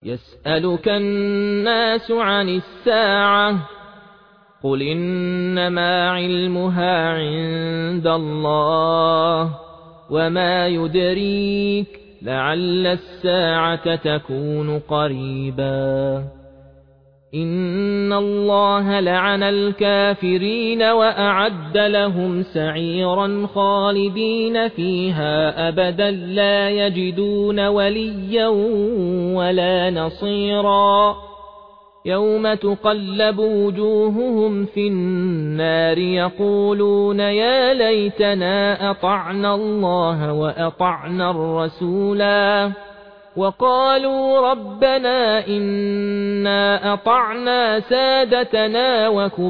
يسألك الناس عن الساعة قل إنما علمها عند الله وما يدريك لعل الساعة تكون قريبا إن الله لعن الكافرين وأعد لهم سعيرا خالدين فيها أبدا لا يجدون وليا ولا نصيرا يوم تقلب وجوههم في النار يقولون يا ليتنا أطعنا الله وأطعنا الرسولا وقالوا ربنا إنا أطعنا سادتنا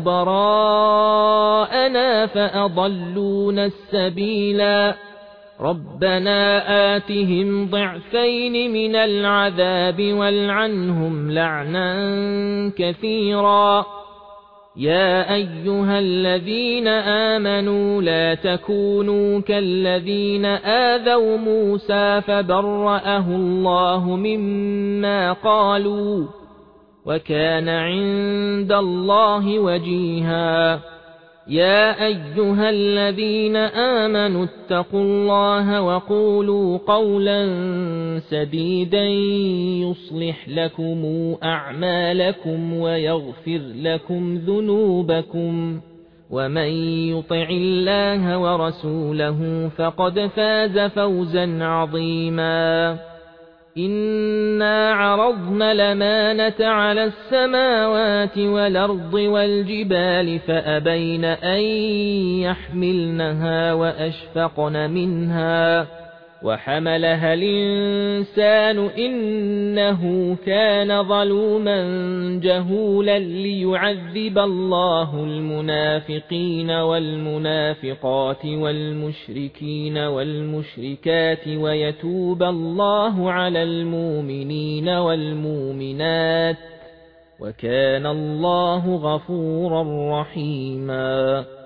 وكبراءنا فأضلونا السبيلا ربنا آتهم ضعفين من العذاب والعنهم لعنا كثيرا يا أيها الذين آمنوا لا تكونوا كالذين آذوا موسى فبرأه الله مما قالوا وكان عند الله وجيها يا أيها الذين آمنوا اتقوا الله وقولوا قولا سديدا يصلح لكم أعمالكم ويغفر لكم ذنوبكم ومن يطع الله ورسوله فقد فاز فوزا عظيما إنا عرضنا الأمانة على السماوات والأرض والجبال فأبين أن يحملنها وأشفقن منها وحملها الإنسان إنه كان ظلوما جهولا ليعذب الله المنافقين والمنافقات والمشركين والمشركات ويتوب الله على المؤمنين والمؤمنات وكان الله غفورا رحيما